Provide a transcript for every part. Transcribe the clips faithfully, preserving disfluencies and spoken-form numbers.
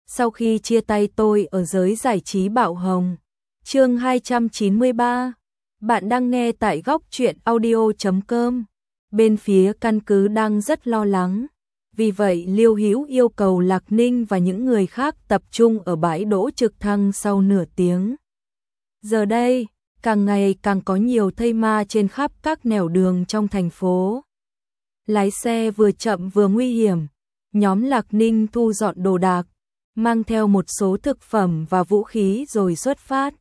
sau khi chia tay tôi ở giới giải trí Bạo Hồng. Chương hai trăm chín mươi ba. Bạn đang nghe tại góc truyện audio chấm com. Bên phía căn cứ đang rất lo lắng. Vì vậy Liêu Hữu yêu cầu Lạc Ninh và những người khác tập trung ở bãi đỗ trực thăng sau nửa tiếng. Giờ đây, càng ngày càng có nhiều thây ma trên khắp các nẻo đường trong thành phố. Lái xe vừa chậm vừa nguy hiểm. Nhóm Lạc Ninh thu dọn đồ đạc, mang theo một số thực phẩm và vũ khí rồi xuất phát.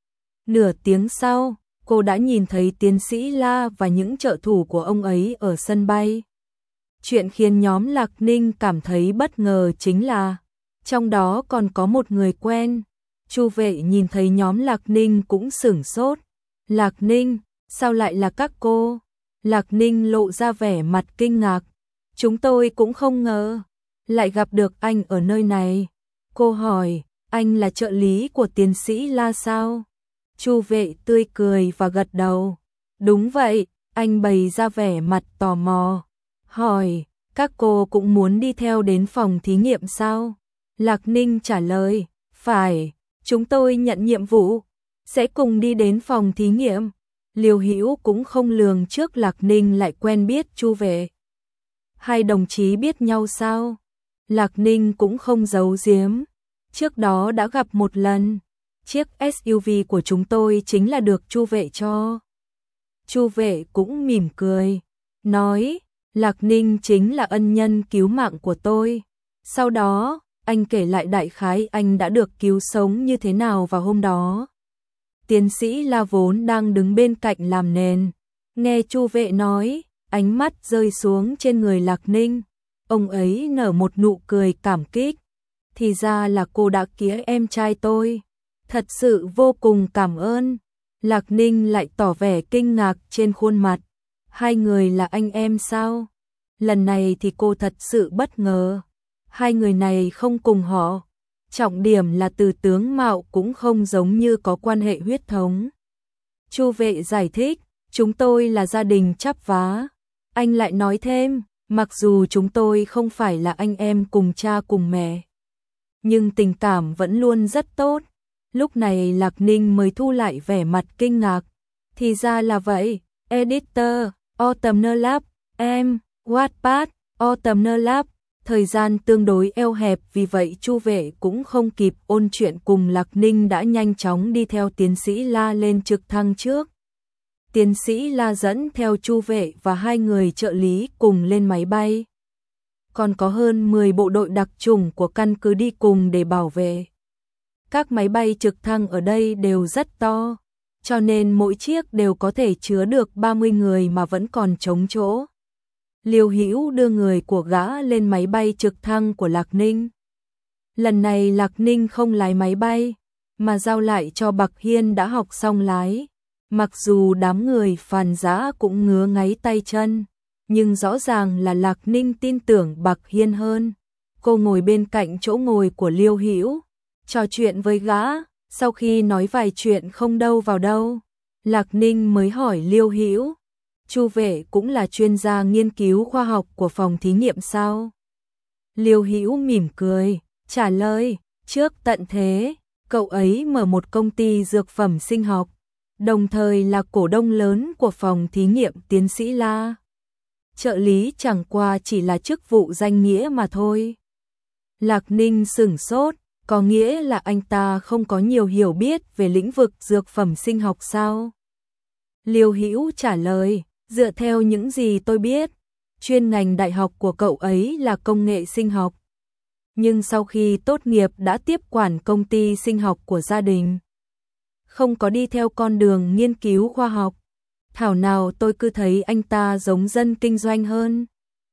Nửa tiếng sau, cô đã nhìn thấy tiến sĩ La và những trợ thủ của ông ấy ở sân bay. Chuyện khiến nhóm Lạc Ninh cảm thấy bất ngờ chính là trong đó còn có một người quen. Chu Vệ nhìn thấy nhóm Lạc Ninh cũng sửng sốt. Lạc Ninh, sao lại là các cô? Lạc Ninh lộ ra vẻ mặt kinh ngạc. Chúng tôi cũng không ngờ lại gặp được anh ở nơi này. Cô hỏi, anh là trợ lý của tiến sĩ La sao? Chu Vệ tươi cười và gật đầu. Đúng vậy, anh bày ra vẻ mặt tò mò. Hỏi, các cô cũng muốn đi theo đến phòng thí nghiệm sao? Lạc Ninh trả lời, phải, chúng tôi nhận nhiệm vụ, sẽ cùng đi đến phòng thí nghiệm. Liêu Hữu cũng không lường trước Lạc Ninh lại quen biết Chu Vệ. Hai đồng chí biết nhau sao? Lạc Ninh cũng không giấu giếm. Trước đó đã gặp một lần. Chiếc ét u vê của chúng tôi chính là được Chu Vệ cho. Chu Vệ cũng mỉm cười, nói, Lạc Ninh chính là ân nhân cứu mạng của tôi. Sau đó, anh kể lại đại khái anh đã được cứu sống như thế nào vào hôm đó. Tiến sĩ La vốn đang đứng bên cạnh làm nền. Nghe Chu Vệ nói, ánh mắt rơi xuống trên người Lạc Ninh. Ông ấy nở một nụ cười cảm kích. Thì ra là cô đã cứu em trai tôi. Thật sự vô cùng cảm ơn. Lạc Ninh lại tỏ vẻ kinh ngạc trên khuôn mặt. Hai người là anh em sao? Lần này thì cô thật sự bất ngờ. Hai người này không cùng họ. Trọng điểm là từ tướng mạo cũng không giống như có quan hệ huyết thống. Chu Vệ giải thích, chúng tôi là gia đình chắp vá. Anh lại nói thêm, mặc dù chúng tôi không phải là anh em cùng cha cùng mẹ, nhưng tình cảm vẫn luôn rất tốt. Lúc này Lạc Ninh mới thu lại vẻ mặt kinh ngạc. Thì ra là vậy, editor, Autumn Lab, em, Wattpad, Autumn Lab. Thời gian tương đối eo hẹp vì vậy Chu Vệ cũng không kịp ôn chuyện cùng Lạc Ninh đã nhanh chóng đi theo tiến sĩ La lên trực thăng trước. Tiến sĩ La dẫn theo Chu Vệ và hai người trợ lý cùng lên máy bay. Còn có hơn mười bộ đội đặc chủng của căn cứ đi cùng để bảo vệ. Các máy bay trực thăng ở đây đều rất to, cho nên mỗi chiếc đều có thể chứa được ba mươi người mà vẫn còn trống chỗ. Liêu Hữu đưa người của gã lên máy bay trực thăng của Lạc Ninh. Lần này Lạc Ninh không lái máy bay, mà giao lại cho Bạc Hiên đã học xong lái. Mặc dù đám người phàn dã cũng ngứa ngáy tay chân, nhưng rõ ràng là Lạc Ninh tin tưởng Bạc Hiên hơn. Cô ngồi bên cạnh chỗ ngồi của Liêu Hữu, trò chuyện với gã. Sau khi nói vài chuyện không đâu vào đâu, Lạc Ninh mới hỏi Liêu Hữu, Chu Vệ cũng là chuyên gia nghiên cứu khoa học của phòng thí nghiệm sao? Liêu Hữu mỉm cười, trả lời, trước tận thế, cậu ấy mở một công ty dược phẩm sinh học, đồng thời là cổ đông lớn của phòng thí nghiệm tiến sĩ La. Trợ lý chẳng qua chỉ là chức vụ danh nghĩa mà thôi. Lạc Ninh sửng sốt, có nghĩa là anh ta không có nhiều hiểu biết về lĩnh vực dược phẩm sinh học sao? Liêu Hữu trả lời, dựa theo những gì tôi biết, chuyên ngành đại học của cậu ấy là công nghệ sinh học. Nhưng sau khi tốt nghiệp đã tiếp quản công ty sinh học của gia đình. Không có đi theo con đường nghiên cứu khoa học. Thảo nào tôi cứ thấy anh ta giống dân kinh doanh hơn.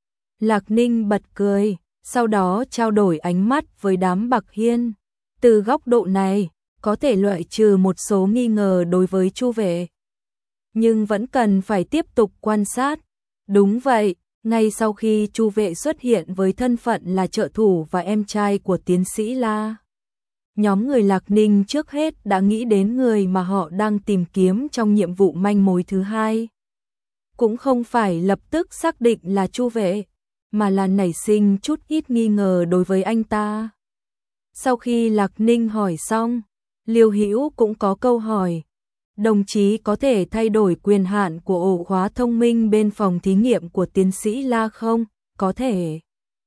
Lạc Ninh bật cười, sau đó trao đổi ánh mắt với đám Bạc Hiên. Từ góc độ này, có thể loại trừ một số nghi ngờ đối với Chu Vệ. Nhưng vẫn cần phải tiếp tục quan sát. Đúng vậy, ngay sau khi Chu Vệ xuất hiện với thân phận là trợ thủ và em trai của tiến sĩ La, nhóm người Lạc Ninh trước hết đã nghĩ đến người mà họ đang tìm kiếm trong nhiệm vụ manh mối thứ hai. Cũng không phải lập tức xác định là Chu Vệ, mà là nảy sinh chút ít nghi ngờ đối với anh ta. Sau khi Lạc Ninh hỏi xong, Liêu Hữu cũng có câu hỏi. Đồng chí có thể thay đổi quyền hạn của ổ khóa thông minh bên phòng thí nghiệm của tiến sĩ La không? Có thể.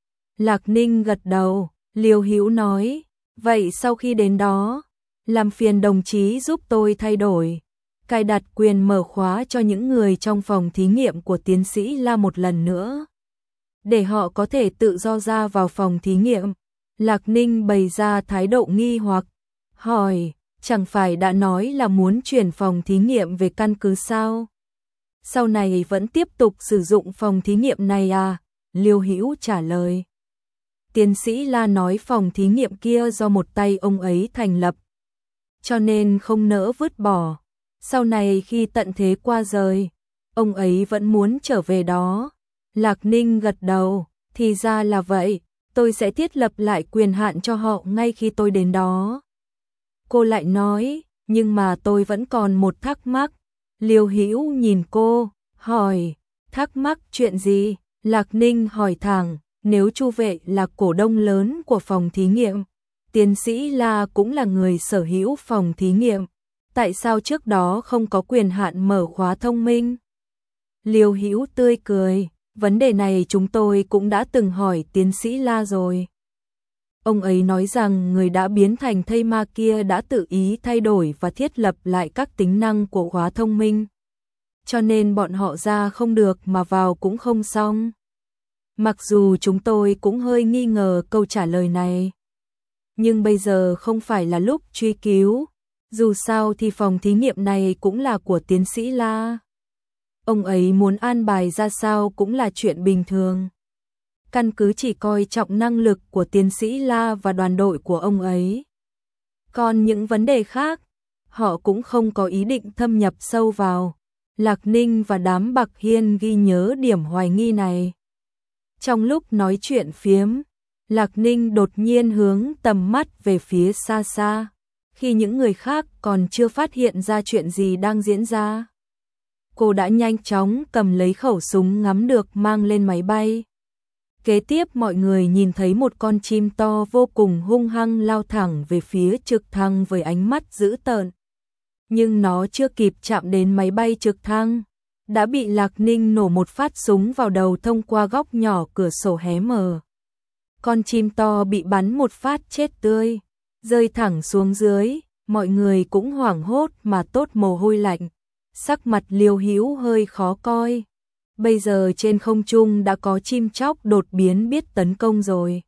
Lạc Ninh gật đầu, Liêu Hữu nói, vậy sau khi đến đó, làm phiền đồng chí giúp tôi thay đổi, cài đặt quyền mở khóa cho những người trong phòng thí nghiệm của tiến sĩ La một lần nữa, để họ có thể tự do ra vào phòng thí nghiệm. Lạc Ninh bày ra thái độ nghi hoặc, hỏi, chẳng phải đã nói là muốn chuyển phòng thí nghiệm về căn cứ sao? Sau này vẫn tiếp tục sử dụng phòng thí nghiệm này à? Liêu Hữu trả lời. Tiến sĩ La nói phòng thí nghiệm kia do một tay ông ấy thành lập, cho nên không nỡ vứt bỏ. Sau này khi tận thế qua rời, ông ấy vẫn muốn trở về đó. Lạc Ninh gật đầu, thì ra là vậy, tôi sẽ thiết lập lại quyền hạn cho họ ngay khi tôi đến đó. Cô lại nói, nhưng mà tôi vẫn còn một thắc mắc. Liêu Hữu nhìn cô, hỏi, thắc mắc chuyện gì? Lạc Ninh hỏi thẳng, nếu Chu Vệ là cổ đông lớn của phòng thí nghiệm, tiến sĩ La cũng là người sở hữu phòng thí nghiệm, tại sao trước đó không có quyền hạn mở khóa thông minh? Liêu Hữu tươi cười, vấn đề này chúng tôi cũng đã từng hỏi tiến sĩ La rồi. Ông ấy nói rằng người đã biến thành thây ma kia đã tự ý thay đổi và thiết lập lại các tính năng của khóa thông minh, cho nên bọn họ ra không được mà vào cũng không xong. Mặc dù chúng tôi cũng hơi nghi ngờ câu trả lời này, nhưng bây giờ không phải là lúc truy cứu, dù sao thì phòng thí nghiệm này cũng là của tiến sĩ La. Ông ấy muốn an bài ra sao cũng là chuyện bình thường. Căn cứ chỉ coi trọng năng lực của tiến sĩ La và đoàn đội của ông ấy. Còn những vấn đề khác, họ cũng không có ý định thâm nhập sâu vào. Lạc Ninh và đám Bạc Hiên ghi nhớ điểm hoài nghi này. Trong lúc nói chuyện phiếm, Lạc Ninh đột nhiên hướng tầm mắt về phía xa xa, khi những người khác còn chưa phát hiện ra chuyện gì đang diễn ra. Cô đã nhanh chóng cầm lấy khẩu súng ngắm được mang lên máy bay. Kế tiếp mọi người nhìn thấy một con chim to vô cùng hung hăng lao thẳng về phía trực thăng với ánh mắt dữ tợn. Nhưng nó chưa kịp chạm đến máy bay trực thăng, đã bị Lạc Ninh nổ một phát súng vào đầu thông qua góc nhỏ cửa sổ hé mở. Con chim to bị bắn một phát chết tươi, rơi thẳng xuống dưới, mọi người cũng hoảng hốt mà tốt mồ hôi lạnh. Sắc mặt Liêu Hữu hơi khó coi. Bây giờ trên không trung đã có chim chóc đột biến biết tấn công rồi.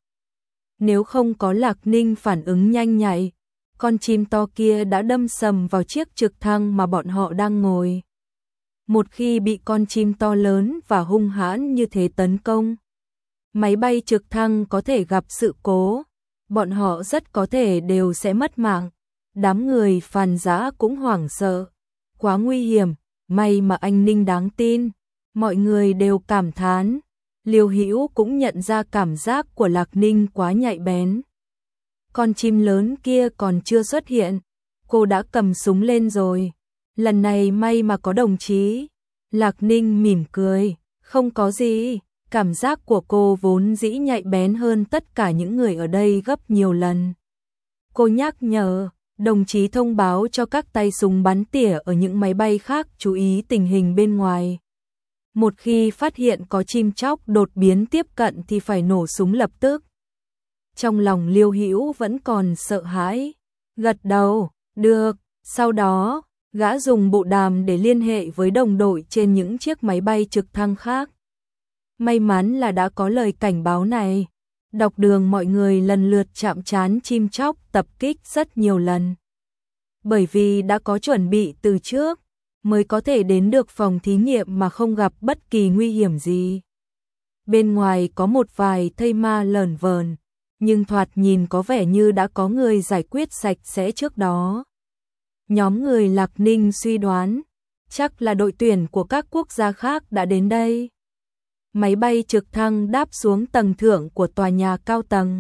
Nếu không có Lạc Ninh phản ứng nhanh nhạy, con chim to kia đã đâm sầm vào chiếc trực thăng mà bọn họ đang ngồi. Một khi bị con chim to lớn và hung hãn như thế tấn công, máy bay trực thăng có thể gặp sự cố, bọn họ rất có thể đều sẽ mất mạng. Đám người Phàn Dã cũng hoảng sợ, quá nguy hiểm, may mà anh Ninh đáng tin. Mọi người đều cảm thán. Liêu Hữu cũng nhận ra cảm giác của Lạc Ninh quá nhạy bén. Con chim lớn kia còn chưa xuất hiện, cô đã cầm súng lên rồi. Lần này may mà có đồng chí. Lạc Ninh mỉm cười, không có gì. Cảm giác của cô vốn dĩ nhạy bén hơn tất cả những người ở đây gấp nhiều lần. Cô nhắc nhở, đồng chí thông báo cho các tay súng bắn tỉa ở những máy bay khác chú ý tình hình bên ngoài. Một khi phát hiện có chim chóc đột biến tiếp cận thì phải nổ súng lập tức. Trong lòng Liêu Hữu vẫn còn sợ hãi, gật đầu, được. Sau đó, gã dùng bộ đàm để liên hệ với đồng đội trên những chiếc máy bay trực thăng khác. May mắn là đã có lời cảnh báo này. Dọc đường mọi người lần lượt chạm trán chim chóc tập kích rất nhiều lần. Bởi vì đã có chuẩn bị từ trước, mới có thể đến được phòng thí nghiệm mà không gặp bất kỳ nguy hiểm gì. Bên ngoài có một vài thây ma lởn vởn, nhưng thoạt nhìn có vẻ như đã có người giải quyết sạch sẽ trước đó. Nhóm người Lạc Ninh suy đoán, chắc là đội tuyển của các quốc gia khác đã đến đây. Máy bay trực thăng đáp xuống tầng thượng của tòa nhà cao tầng.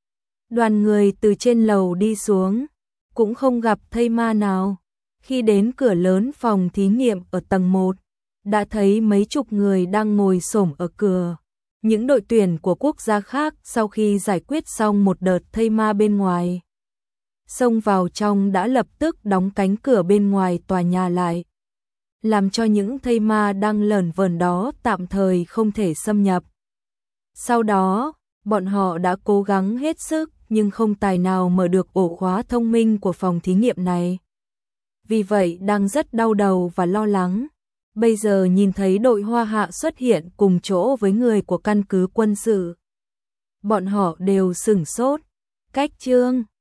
Đoàn người từ trên lầu đi xuống, cũng không gặp thây ma nào. Khi đến cửa lớn phòng thí nghiệm ở tầng một, đã thấy mấy chục người đang ngồi xổm ở cửa, Những đội tuyển của quốc gia khác sau khi giải quyết xong một đợt thây ma bên ngoài, xông vào trong đã lập tức đóng cánh cửa bên ngoài tòa nhà lại, làm cho những thây ma đang lởn vởn đó tạm thời không thể xâm nhập. Sau đó, bọn họ đã cố gắng hết sức nhưng không tài nào mở được ổ khóa thông minh của phòng thí nghiệm này. Vì vậy đang rất đau đầu và lo lắng. Bây giờ nhìn thấy đội Hoa Hạ xuất hiện cùng chỗ với người của căn cứ quân sự, bọn họ đều sửng sốt. Cách chương